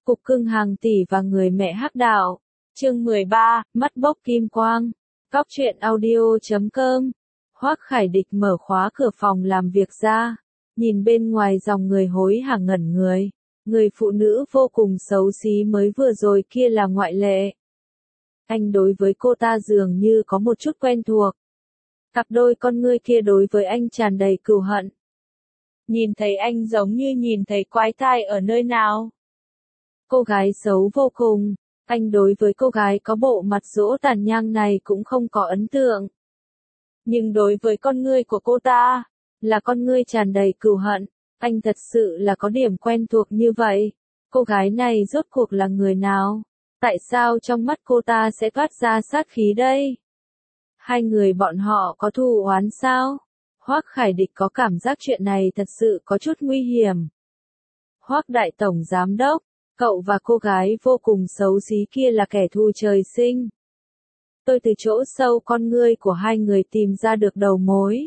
Cục cưng hàng tỷ và người mẹ hắc đạo. Chương 13, mắt bốc kim quang. Cóc truyện audio.com. Hoắc Khải Địch mở khóa cửa phòng làm việc ra, nhìn bên ngoài dòng người hối hả ngẩn người. Người phụ nữ vô cùng xấu xí mới vừa rồi kia là ngoại lệ. Anh đối với cô ta dường như có một chút quen thuộc. Cặp đôi con ngươi kia đối với anh tràn đầy cừu hận. Nhìn thấy anh giống như nhìn thấy quái thai ở nơi nào. Cô gái xấu vô cùng, anh đối với cô gái có bộ mặt dỗ tàn nhang này cũng không có ấn tượng. Nhưng đối với con ngươi của cô ta, là con ngươi tràn đầy cừu hận, anh thật sự là có điểm quen thuộc như vậy. Cô gái này rốt cuộc là người nào? Tại sao trong mắt cô ta sẽ toát ra sát khí đây? Hai người bọn họ có thù oán sao? Hoắc Khải Địch có cảm giác chuyện này thật sự có chút nguy hiểm. Hoắc đại tổng giám đốc, cậu và cô gái vô cùng xấu xí kia là kẻ thù trời sinh. Tôi từ chỗ sâu con ngươi của hai người tìm ra được đầu mối.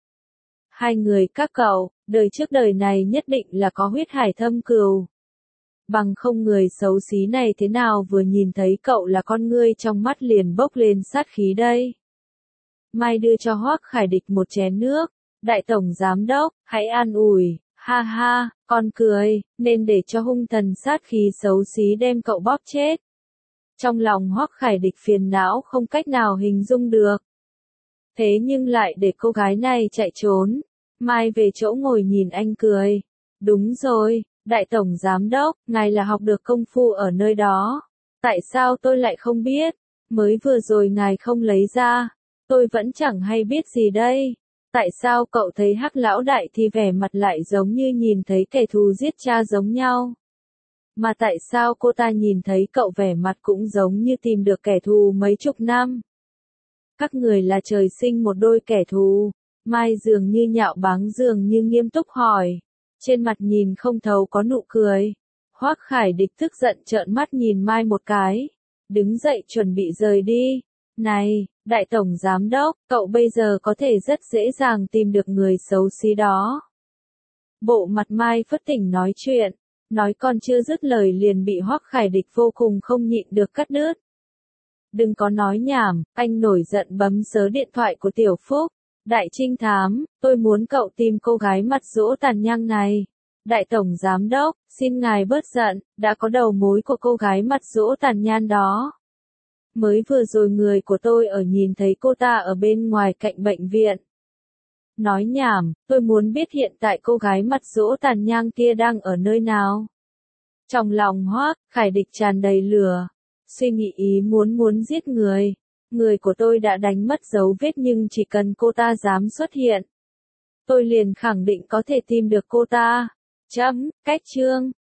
Hai người các cậu, đời trước đời này nhất định là có huyết hải thâm cừu. Bằng không người xấu xí này thế nào vừa nhìn thấy cậu là con ngươi trong mắt liền bốc lên sát khí đây. Mai đưa cho Hoắc Khải Địch một chén nước. Đại tổng giám đốc, hãy an ủi, ha ha, con cười, nên để cho hung thần sát khí xấu xí đem cậu bóp chết. Trong lòng Hoắc Khải Địch phiền não không cách nào hình dung được. Thế nhưng lại để cô gái này chạy trốn. Mai về chỗ ngồi nhìn anh cười. Đúng rồi, đại tổng giám đốc, ngài là học được công phu ở nơi đó. Tại sao tôi lại không biết? Mới vừa rồi ngài không lấy ra. Tôi vẫn chẳng hay biết gì đây. Tại sao cậu thấy Hắc lão đại thì vẻ mặt lại giống như nhìn thấy kẻ thù giết cha giống nhau? Mà tại sao cô ta nhìn thấy cậu vẻ mặt cũng giống như tìm được kẻ thù mấy chục năm? Các người là trời sinh một đôi kẻ thù. Mai dường như nhạo báng dường như nghiêm túc hỏi. Trên mặt nhìn không thấu có nụ cười. Hoắc Khải Địch tức giận trợn mắt nhìn Mai một cái. Đứng dậy chuẩn bị rời đi. Này, đại tổng giám đốc, cậu bây giờ có thể rất dễ dàng tìm được người xấu xí đó. Bộ mặt Mai phất tỉnh nói chuyện, nói còn chưa dứt lời liền bị Hoắc Khải Địch vô cùng không nhịn được cắt đứt. Đừng có nói nhảm, anh nổi giận bấm số điện thoại của Tiểu Phúc. Đại trinh thám, tôi muốn cậu tìm cô gái mặt dỗ tàn nhang này. Đại tổng giám đốc, xin ngài bớt giận, đã có đầu mối của cô gái mặt dỗ tàn nhang đó. Mới vừa rồi người của tôi ở nhìn thấy cô ta ở bên ngoài cạnh bệnh viện. Nói nhảm, tôi muốn biết hiện tại cô gái mặt dỗ tàn nhang kia đang ở nơi nào. Trong lòng Hoắc Khải Địch tràn đầy lửa, suy nghĩ ý muốn giết người. Người của tôi đã đánh mất dấu vết nhưng chỉ cần cô ta dám xuất hiện, tôi liền khẳng định có thể tìm được cô ta. Chấm, cách chương.